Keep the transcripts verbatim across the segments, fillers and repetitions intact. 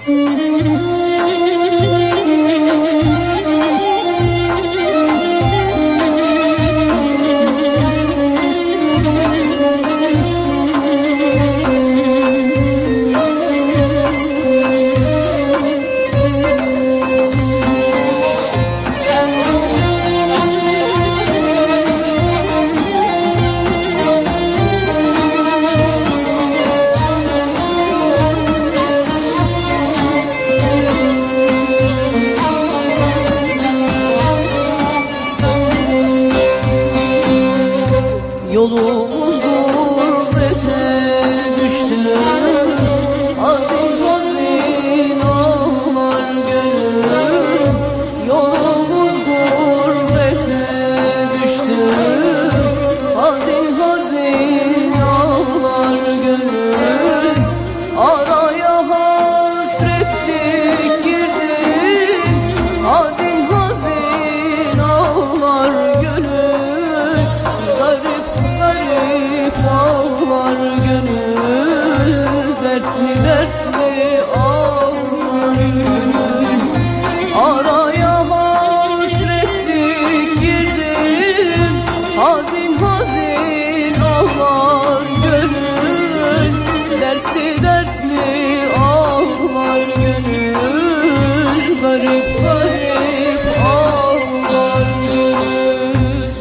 Yolumuz gurbete düştü, hazin hazin ağlar gönlüm. Yolumuz gurbete düştü, hazin hazin ağlar gönlüm. Araya hasretlik girdi, hazin hazin ağlar gönlüm. Garip garip ağlar gönül, dertli dertli ağlar gönül. Araya hasretlik girdim, hazin hazin ağlar gönül. Dertli dertli ağlar gönül, garip garip ağlar gönül.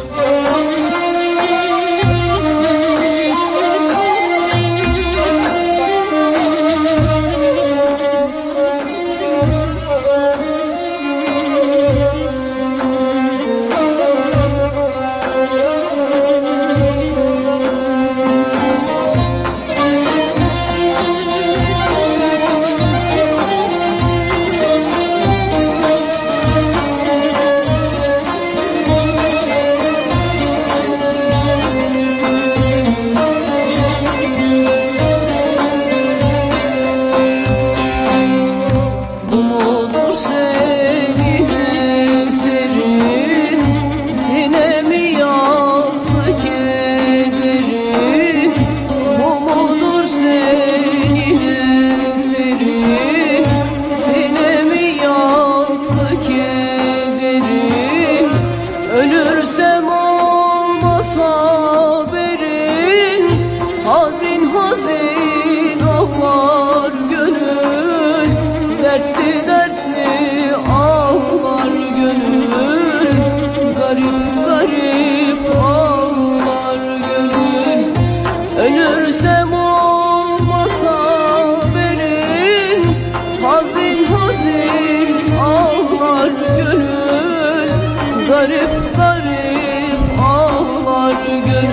Ölürsem olmasa haberin, hazin hazin ağlar gönül. Dertli dertli ağlar gönül, garip garip ağlar gönül. Ölürsem olmasa haberin, hazin hazin ağlar gönül. Garip garip ağlar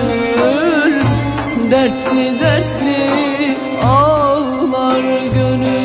gönül, dertli dertli ağlar gönül.